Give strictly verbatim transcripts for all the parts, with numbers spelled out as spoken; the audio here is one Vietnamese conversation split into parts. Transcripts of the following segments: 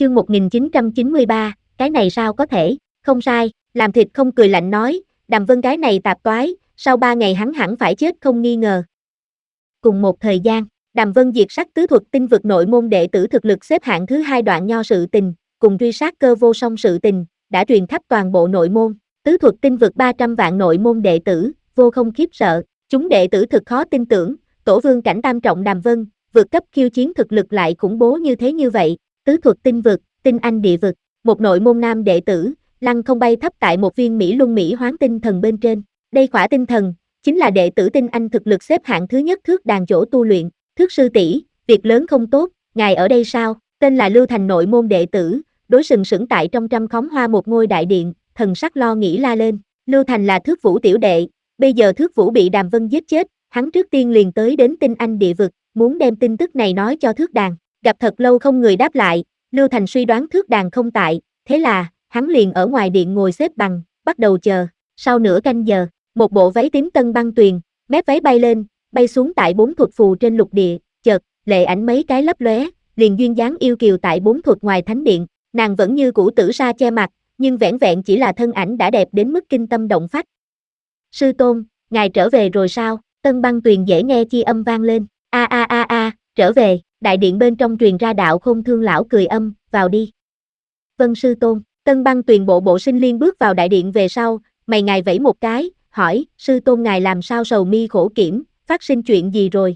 Chương một nghìn chín trăm chín mươi ba, cái này sao có thể, không sai, làm thịt không cười lạnh nói, Đàm Vân cái này tạp toái, sau ba ngày hắn hẳn phải chết không nghi ngờ. Cùng một thời gian, Đàm Vân diệt sát tứ thuật tinh vực nội môn đệ tử thực lực xếp hạng thứ hai Đoạn Nho sự tình, cùng truy sát Cơ Vô Song sự tình, đã truyền khắp toàn bộ nội môn, tứ thuật tinh vực ba trăm vạn nội môn đệ tử, vô không khiếp sợ, chúng đệ tử thực khó tin tưởng, tổ vương cảnh tam trọng Đàm Vân, vượt cấp khiêu chiến thực lực lại khủng bố như thế như vậy, tứ thuật tinh vực, tinh anh địa vực, một nội môn nam đệ tử, lăng không bay thấp tại một viên Mỹ Luân Mỹ hoán tinh thần bên trên, đây khỏa tinh thần, chính là đệ tử tinh anh thực lực xếp hạng thứ nhất Thước Đàn chỗ tu luyện, Thước sư tỷ, việc lớn không tốt, ngài ở đây sao, tên là Lưu Thành nội môn đệ tử, đối sừng sững tại trong trăm khóm hoa một ngôi đại điện, thần sắc lo nghĩ la lên, Lưu Thành là Thước Vũ tiểu đệ, bây giờ Thước Vũ bị Đàm Vân giết chết, hắn trước tiên liền tới đến tinh anh địa vực, muốn đem tin tức này nói cho Thước Đàn, gặp thật lâu không người đáp lại, Lưu Thành suy đoán Thước Đàn không tại, thế là, hắn liền ở ngoài điện ngồi xếp bằng, bắt đầu chờ, sau nửa canh giờ, một bộ váy tím Tân Băng Tuyền, mép váy bay lên, bay xuống tại bốn thuật phù trên lục địa, chợt, lệ ảnh mấy cái lấp lóe, liền duyên dáng yêu kiều tại bốn thuật ngoài thánh điện, nàng vẫn như cũ tử sa che mặt, nhưng vẻn vẹn chỉ là thân ảnh đã đẹp đến mức kinh tâm động phách. Sư tôn, ngài trở về rồi sao? Tân Băng Tuyền dễ nghe chi âm vang lên, a a a a, trở về, đại điện bên trong truyền ra đạo Khôn Thương lão cười âm, vào đi. Vân sư tôn, Tân Băng Tuyền bộ bộ sinh liên bước vào đại điện về sau, mày ngài vẫy một cái, hỏi, sư tôn ngài làm sao sầu mi khổ kiểm, phát sinh chuyện gì rồi?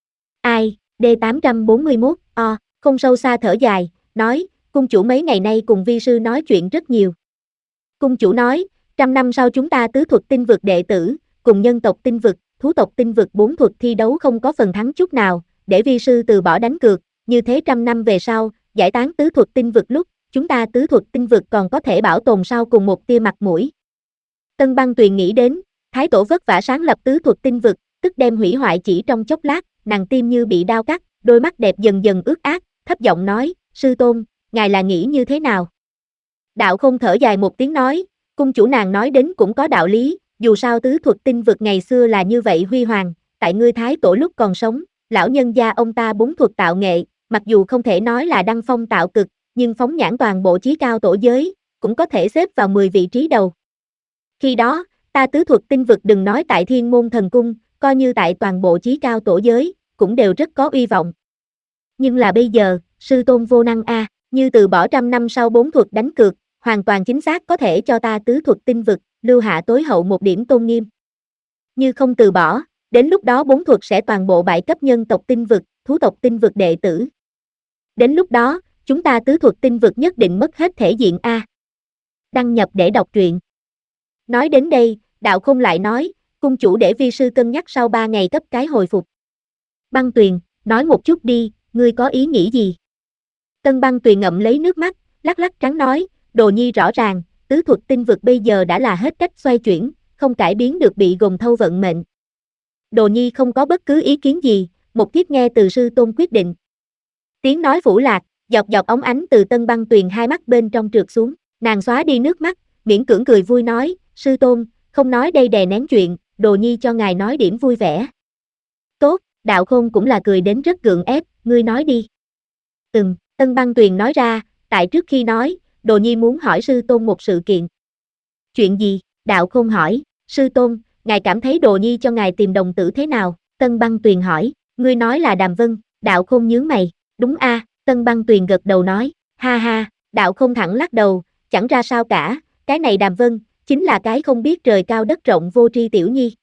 Ai, D tám trăm bốn mươi mốt, o, không sâu xa thở dài, nói, cung chủ mấy ngày nay cùng vi sư nói chuyện rất nhiều. Cung chủ nói, trăm năm sau chúng ta tứ thuật tinh vực đệ tử, cùng nhân tộc tinh vực, thú tộc tinh vực bốn thuật thi đấu không có phần thắng chút nào, để vi sư từ bỏ đánh cược, như thế trăm năm về sau, giải tán tứ thuật tinh vực lúc, chúng ta tứ thuật tinh vực còn có thể bảo tồn sau cùng một tia mặt mũi. Tân Băng Tuyền nghĩ đến, Thái Tổ vất vả sáng lập tứ thuật tinh vực, tức đem hủy hoại chỉ trong chốc lát, nàng tim như bị đao cắt, đôi mắt đẹp dần dần ướt át, thấp giọng nói, sư tôn, ngài là nghĩ như thế nào? Đạo Không thở dài một tiếng nói, cung chủ nàng nói đến cũng có đạo lý, dù sao tứ thuật tinh vực ngày xưa là như vậy huy hoàng, tại ngươi Thái Tổ lúc còn sống, lão nhân gia ông ta bốn thuật tạo nghệ, mặc dù không thể nói là đăng phong tạo cực, nhưng phóng nhãn toàn bộ chí cao tổ giới, cũng có thể xếp vào mười vị trí đầu. Khi đó, ta tứ thuật tinh vực đừng nói tại Thiên Môn Thần Cung, coi như tại toàn bộ chí cao tổ giới, cũng đều rất có uy vọng. Nhưng là bây giờ, sư tôn vô năng a, như từ bỏ trăm năm sau bốn thuật đánh cược, hoàn toàn chính xác có thể cho ta tứ thuật tinh vực, lưu hạ tối hậu một điểm tôn nghiêm. Như không từ bỏ, đến lúc đó bốn thuật sẽ toàn bộ bại cấp nhân tộc tinh vực, thú tộc tinh vực đệ tử. Đến lúc đó, chúng ta tứ thuật tinh vực nhất định mất hết thể diện a. Đăng nhập để đọc truyện. Nói đến đây, Đạo Không lại nói, cung chủ để vi sư cân nhắc sau ba ngày cấp cái hồi phục. Băng Tuyền, nói một chút đi, ngươi có ý nghĩ gì? Tân Băng Tuyền ngậm lấy nước mắt, lắc lắc trắng nói, Đồ Nhi rõ ràng, tứ thuật tinh vực bây giờ đã là hết cách xoay chuyển, không cải biến được bị gồng thâu vận mệnh. Đồ Nhi không có bất cứ ý kiến gì, một tiết nghe từ sư tôn quyết định. Tiếng nói phủ lạc, giọt giọt óng ánh từ Tân Băng Tuyền hai mắt bên trong trượt xuống, nàng xóa đi nước mắt, miễn cưỡng cười vui nói, sư tôn, không nói đây đè nén chuyện, Đồ Nhi cho ngài nói điểm vui vẻ. Tốt, Đạo Khôn cũng là cười đến rất gượng ép, ngươi nói đi. Ừm, Tân Băng Tuyền nói ra, tại trước khi nói, Đồ Nhi muốn hỏi sư tôn một sự kiện. Chuyện gì? Đạo Khôn hỏi, sư tôn, ngài cảm thấy Đồ Nhi cho ngài tìm đồng tử thế nào? Tân Băng Tuyền hỏi, ngươi nói là Đàm Vân, Đạo Khôn nhướng mày, đúng a, Tân Băng Tuyền gật đầu nói, ha ha, Đạo Khôn thẳng lắc đầu, chẳng ra sao cả, cái này Đàm Vân, chính là cái không biết trời cao đất rộng vô tri tiểu nhi.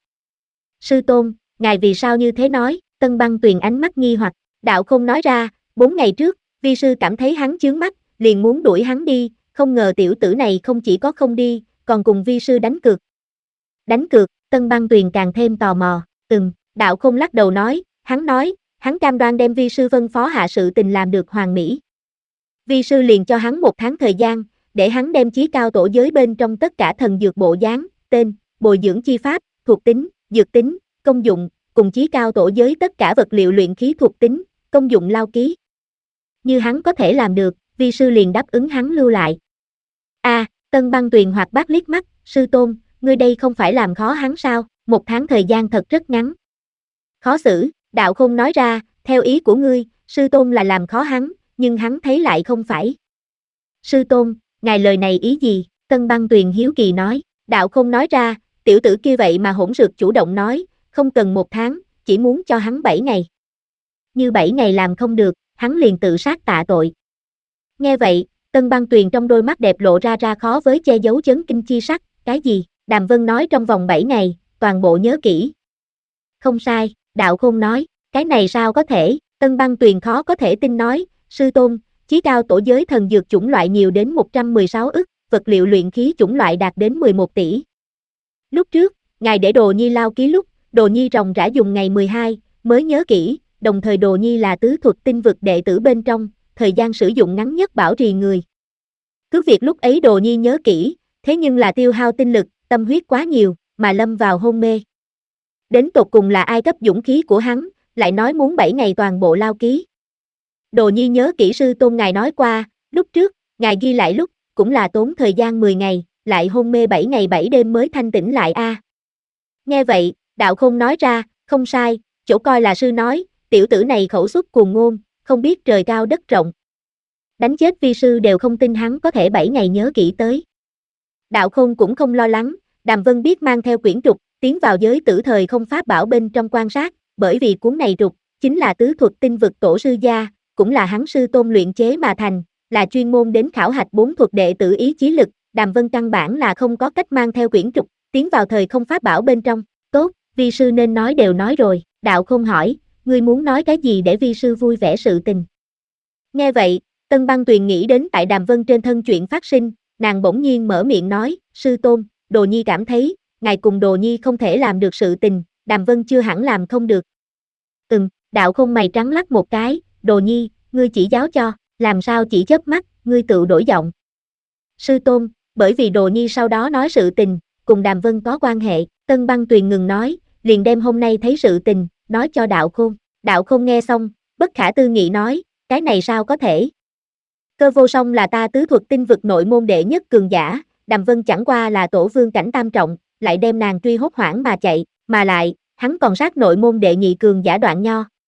Sư tôn, ngài vì sao như thế nói? Tân Băng Tuyền ánh mắt nghi hoặc, Đạo Không nói ra, bốn ngày trước, vi sư cảm thấy hắn chướng mắt, liền muốn đuổi hắn đi, không ngờ tiểu tử này không chỉ có không đi, còn cùng vi sư đánh cược. Đánh cược, Tân Băng Tuyền càng thêm tò mò, ừm, Đạo Không lắc đầu nói, hắn nói, hắn cam đoan đem vi sư phân phó hạ sự tình làm được hoàn mỹ. Vi sư liền cho hắn một tháng thời gian, để hắn đem chí cao tổ giới bên trong tất cả thần dược bộ dáng, tên, bồi dưỡng chi pháp, thuộc tính, dược tính, công dụng, cùng chí cao tổ giới tất cả vật liệu luyện khí thuộc tính, công dụng lao ký. Như hắn có thể làm được, vi sư liền đáp ứng hắn lưu lại. A, à, Tân Băng Tuyền hoạt bát liếc mắt, sư tôn, ngươi đây không phải làm khó hắn sao, một tháng thời gian thật rất ngắn. Khó xử, Đạo Không nói ra, theo ý của ngươi, sư tôn là làm khó hắn, nhưng hắn thấy lại không phải. Sư tôn, ngài lời này ý gì? Tân Băng Tuyền hiếu kỳ nói, đạo không nói ra, tiểu tử kia vậy mà hỗn rược chủ động nói, không cần một tháng, chỉ muốn cho hắn bảy ngày. Như bảy ngày làm không được, hắn liền tự sát tạ tội. Nghe vậy, Tân Băng Tuyền trong đôi mắt đẹp lộ ra ra khó với che giấu chấn kinh chi sắc, cái gì? Đàm Vân nói trong vòng bảy ngày, toàn bộ nhớ kỹ. Không sai, đạo khôn nói, cái này sao có thể? Tân Băng Tuyền khó có thể tin nói, sư tôn, chí cao tổ giới thần dược chủng loại nhiều đến một trăm mười sáu ức, vật liệu luyện khí chủng loại đạt đến mười một tỷ. Lúc trước, ngài để Đồ Nhi lao ký lúc, Đồ Nhi ròng rã dùng ngày mười hai, mới nhớ kỹ, đồng thời Đồ Nhi là tứ thuật tinh vực đệ tử bên trong, thời gian sử dụng ngắn nhất bảo trì người. Cứ việc lúc ấy Đồ Nhi nhớ kỹ, thế nhưng là tiêu hao tinh lực, tâm huyết quá nhiều, mà lâm vào hôn mê. Đến tột cùng là ai cấp dũng khí của hắn, lại nói muốn bảy ngày toàn bộ lao ký. Đồ Nhi nhớ kỹ sư tôn ngài nói qua, lúc trước, ngài ghi lại lúc, cũng là tốn thời gian mười ngày, lại hôn mê bảy ngày bảy đêm mới thanh tỉnh lại a. À. Nghe vậy, đạo không nói ra, không sai, chỗ coi là sư nói, tiểu tử này khẩu xuất cuồng ngôn, không biết trời cao đất rộng. Đánh chết vi sư đều không tin hắn có thể bảy ngày nhớ kỹ tới. Đạo Khôn cũng không lo lắng, Đàm Vân biết mang theo quyển trục, tiến vào giới tử thời không pháp bảo bên trong quan sát, bởi vì cuốn này trục, chính là tứ thuật tinh vực tổ sư gia, cũng là hắn sư tôn luyện chế mà thành, là chuyên môn đến khảo hạch bốn thuật đệ tử ý chí lực, Đàm Vân căn bản là không có cách mang theo quyển trục, tiến vào thời không pháp bảo bên trong, tốt, vi sư nên nói đều nói rồi, Đạo Khôn hỏi, ngươi muốn nói cái gì để vi sư vui vẻ sự tình. Nghe vậy, Tân Băng Tuyền nghĩ đến tại Đàm Vân trên thân chuyện phát sinh, nàng bỗng nhiên mở miệng nói, sư tôn, Đồ Nhi cảm thấy, ngài cùng Đồ Nhi không thể làm được sự tình, Đàm Vân chưa hẳn làm không được. Ừm, Đạo Khôn mày trắng lắc một cái, Đồ Nhi, ngươi chỉ giáo cho, làm sao chỉ chớp mắt, ngươi tự đổi giọng. Sư tôn, bởi vì Đồ Nhi sau đó nói sự tình, cùng Đàm Vân có quan hệ, Tân Băng Tuyền ngừng nói, liền đem hôm nay thấy sự tình, nói cho Đạo Khôn. Đạo Khôn nghe xong, bất khả tư nghị nói, cái này sao có thể? Cơ Vô Song là ta tứ thuật tinh vực nội môn đệ nhất cường giả, Đàm Vân chẳng qua là tổ vương cảnh tam trọng, lại đem nàng truy hốt hoảng mà chạy, mà lại, hắn còn sát nội môn đệ nhị cường giả Đoạn Nho,